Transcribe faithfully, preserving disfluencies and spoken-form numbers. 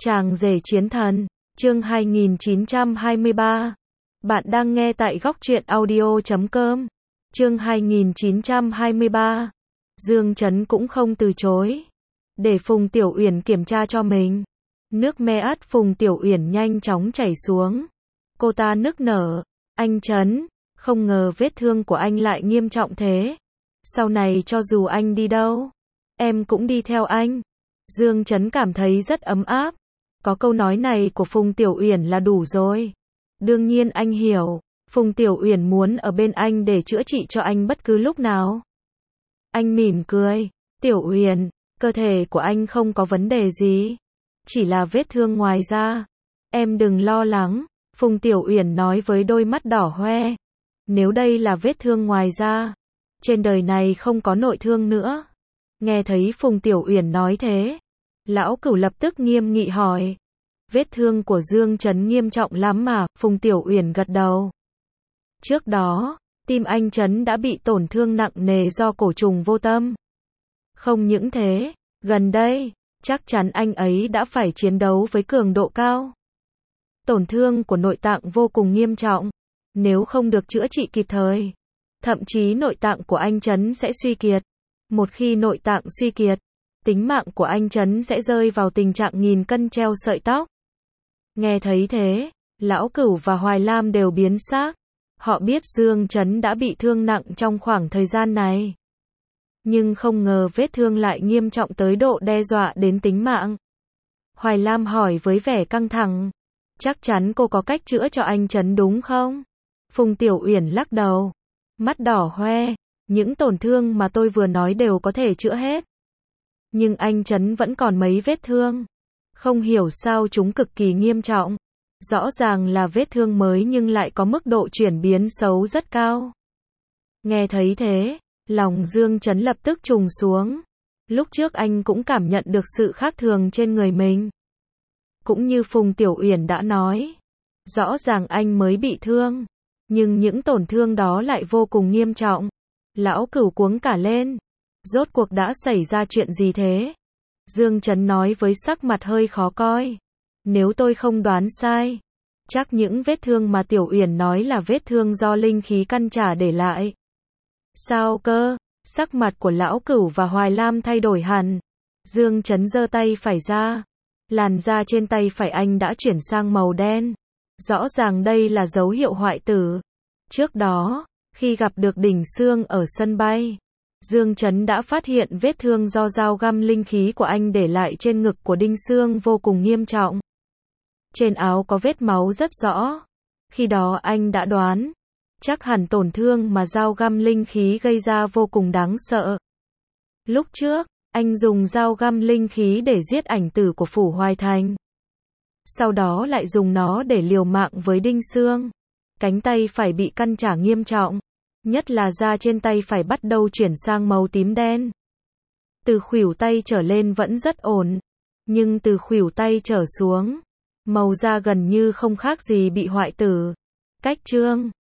Chàng rể chiến thần, chương hai nghìn chín trăm hai mươi ba. Bạn đang nghe tại góc truyện audio chấm com. Chương hai nghìn chín trăm hai mươi ba. Dương Chấn cũng không từ chối, để Phùng Tiểu Uyển kiểm tra cho mình. Nước me át Phùng Tiểu Uyển nhanh chóng chảy xuống. Cô ta nức nở, "Anh Chấn, không ngờ vết thương của anh lại nghiêm trọng thế. Sau này cho dù anh đi đâu, em cũng đi theo anh." Dương Chấn cảm thấy rất ấm áp. Có câu nói này của Phùng Tiểu Uyển là đủ rồi. Đương nhiên anh hiểu, Phùng Tiểu Uyển muốn ở bên anh để chữa trị cho anh bất cứ lúc nào. Anh mỉm cười, "Tiểu Uyển, cơ thể của anh không có vấn đề gì, chỉ là vết thương ngoài da. Em đừng lo lắng." Phùng Tiểu Uyển nói với đôi mắt đỏ hoe. Nếu đây là vết thương ngoài da, trên đời này không có nội thương nữa. Nghe thấy Phùng Tiểu Uyển nói thế, Lão Cửu lập tức nghiêm nghị hỏi, "Vết thương của Dương Chấn nghiêm trọng lắm mà?" Phùng Tiểu Uyển gật đầu. Trước đó, tim anh Chấn đã bị tổn thương nặng nề do cổ trùng vô tâm. Không những thế, gần đây, chắc chắn anh ấy đã phải chiến đấu với cường độ cao. Tổn thương của nội tạng vô cùng nghiêm trọng. Nếu không được chữa trị kịp thời, thậm chí nội tạng của anh Chấn sẽ suy kiệt. Một khi nội tạng suy kiệt, tính mạng của anh Chấn sẽ rơi vào tình trạng nghìn cân treo sợi tóc. Nghe thấy thế, Lão Cửu và Hoài Lam đều biến xác. Họ biết Dương Chấn đã bị thương nặng trong khoảng thời gian này, nhưng không ngờ vết thương lại nghiêm trọng tới độ đe dọa đến tính mạng. Hoài Lam hỏi với vẻ căng thẳng, "Chắc chắn cô có cách chữa cho anh Chấn đúng không?" Phùng Tiểu Uyển lắc đầu, mắt đỏ hoe, "Những tổn thương mà tôi vừa nói đều có thể chữa hết. Nhưng anh Chấn vẫn còn mấy vết thương. Không hiểu sao chúng cực kỳ nghiêm trọng. Rõ ràng là vết thương mới nhưng lại có mức độ chuyển biến xấu rất cao." Nghe thấy thế, lòng Dương Chấn lập tức trùng xuống. Lúc trước anh cũng cảm nhận được sự khác thường trên người mình. Cũng như Phùng Tiểu Uyển đã nói, rõ ràng anh mới bị thương, nhưng những tổn thương đó lại vô cùng nghiêm trọng. Lão Cửu cuống cả lên. Rốt cuộc đã xảy ra chuyện gì thế? Dương Chấn nói với sắc mặt hơi khó coi. Nếu tôi không đoán sai, chắc những vết thương mà Tiểu Uyển nói là vết thương do linh khí căn trả để lại. Sao cơ? Sắc mặt của Lão Cửu và Hoài Lam thay đổi hẳn. Dương Chấn giơ tay phải ra. Làn da trên tay phải anh đã chuyển sang màu đen. Rõ ràng đây là dấu hiệu hoại tử. Trước đó, khi gặp được Đỉnh Sương ở sân bay, Dương Chấn đã phát hiện vết thương do dao găm linh khí của anh để lại trên ngực của Đinh Sương vô cùng nghiêm trọng. Trên áo có vết máu rất rõ. Khi đó anh đã đoán, chắc hẳn tổn thương mà dao găm linh khí gây ra vô cùng đáng sợ. Lúc trước, anh dùng dao găm linh khí để giết ảnh tử của Phủ Hoài Thành. Sau đó lại dùng nó để liều mạng với Đinh Sương. Cánh tay phải bị căn trả nghiêm trọng. Nhất là da trên tay phải bắt đầu chuyển sang màu tím đen. Từ khuỷu tay trở lên vẫn rất ổn, nhưng từ khuỷu tay trở xuống, màu da gần như không khác gì bị hoại tử. Cách trương